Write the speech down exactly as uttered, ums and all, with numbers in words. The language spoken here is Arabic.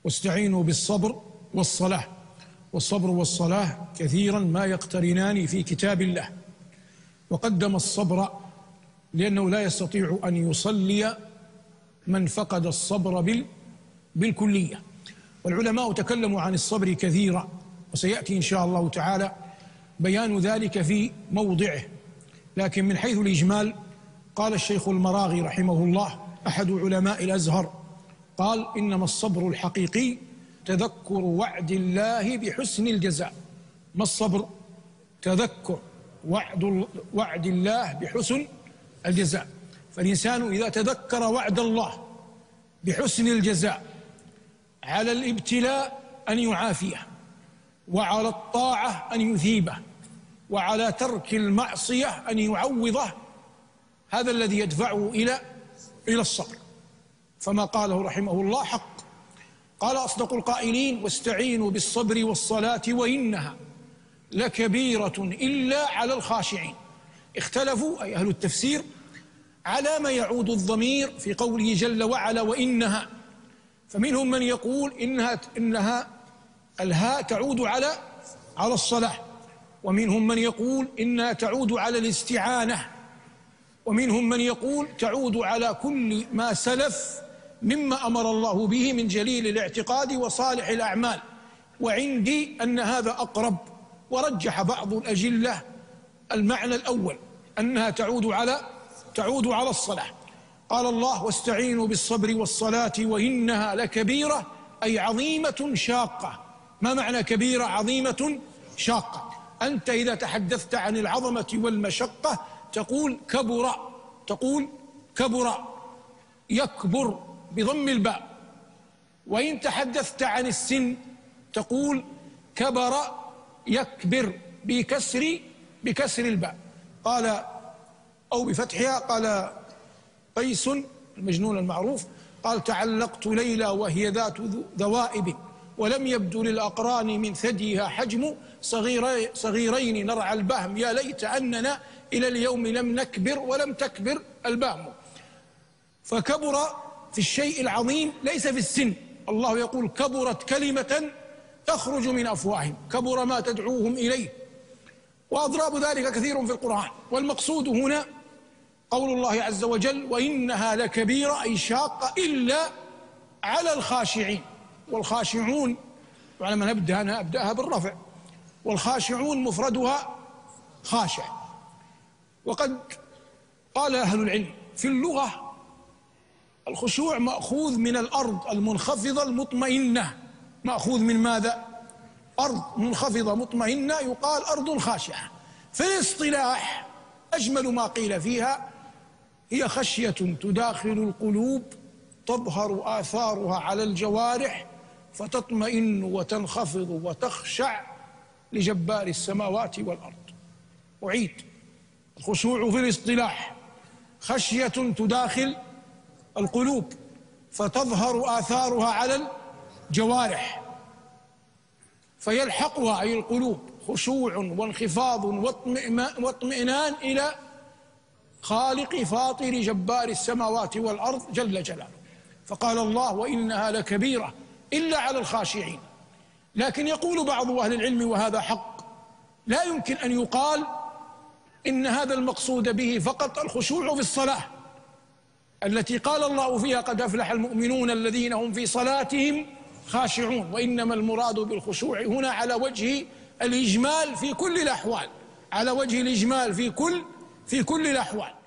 واستعينوا بالصبر والصلاة. والصبر والصلاة كثيرا ما يقترنان في كتاب الله، وقدم الصبر لأنه لا يستطيع أن يصلي من فقد الصبر بالكلية. والعلماء تكلموا عن الصبر كثيرا، وسيأتي إن شاء الله تعالى بيان ذلك في موضعه، لكن من حيث الإجمال قال الشيخ المراغي رحمه الله أحد علماء الأزهر، قال: إنما الصبر الحقيقي تذكر وعد الله بحسن الجزاء. ما الصبر؟ تذكر وعد وعد الله بحسن الجزاء. فالإنسان إذا تذكر وعد الله بحسن الجزاء على الابتلاء أن يعافيه، وعلى الطاعة أن يثيبه، وعلى ترك المعصية أن يعوضه، هذا الذي يدفعه إلى إلى الصبر. فما قاله رحمه الله حق. قال أصدق القائلين: واستعينوا بالصبر والصلاة وإنها لكبيرة إلا على الخاشعين. اختلفوا أي أهل التفسير على ما يعود الضمير في قوله جل وعلا وإنها، فمنهم من يقول إنها إنها الهاء تعود على على الصلاة، ومنهم من يقول إنها تعود على الاستعانة، ومنهم من يقول تعود على كل ما سلف مما أمر الله به من جليل الاعتقاد وصالح الأعمال. وعندي أن هذا أقرب، ورجح بعض الأجلة المعنى الأول أنها تعود على تعود على الصلاة. قال الله: واستعينوا بالصبر والصلاة وإنها لكبيرة، أي عظيمة شاقة. ما معنى كبيرة عظيمة شاقة؟ أنت إذا تحدثت عن العظمة والمشقة تقول كبر، تقول كبر، يكبر بضم الباء. وإن تحدثت عن السن تقول كبر يكبر بكسر بكسر الباء. قال أو بفتحها. قال قيس المجنون المعروف قال: تعلقت ليلى وهي ذات ذوائب، ولم يبدو للأقران من ثديها حجم، صغيري صغيرين نرعى البهم، يا ليت أننا إلى اليوم لم نكبر ولم تكبر البهم. فكبر في الشيء العظيم ليس في السن. الله يقول: كبرت كلمة تخرج من أفواههم، كبر ما تدعوهم إليه. وأضراب ذلك كثير في القرآن. والمقصود هنا قول الله عز وجل: وإنها لكبيرة، أي شاقة إلا على الخاشعين. والخاشعون، وعلى نبدأ أنا أبدأها بالرفع، والخاشعون مفردها خاشع. وقد قال أهل العلم في اللغة الخشوع مأخوذ من الأرض المنخفضة المطمئنة. مأخوذ من ماذا؟ أرض منخفضة مطمئنة يقال أرض خاشعة. في الاصطلاح أجمل ما قيل فيها: هي خشية تداخل القلوب تظهر آثارها على الجوارح فتطمئن وتنخفض وتخشع لجبار السماوات والأرض. أعيد: الخشوع في الاصطلاح خشية تداخل القلوب فتظهر آثارها على الجوارح، فيلحقها أي القلوب خشوع وانخفاض واطمئنان إلى خالق فاطر جبار السماوات والأرض جل جلاله. فقال الله: وإنها لكبيرة إلا على الخاشعين. لكن يقول بعض أهل العلم وهذا حق: لا يمكن أن يقال إن هذا المقصود به فقط الخشوع في الصلاة التي قال الله فيها: قد أفلح المؤمنون الذين هم في صلاتهم خاشعون. وإنما المراد بالخشوع هنا على وجه الإجمال في كل الأحوال، على وجه الإجمال في كل في كل الأحوال.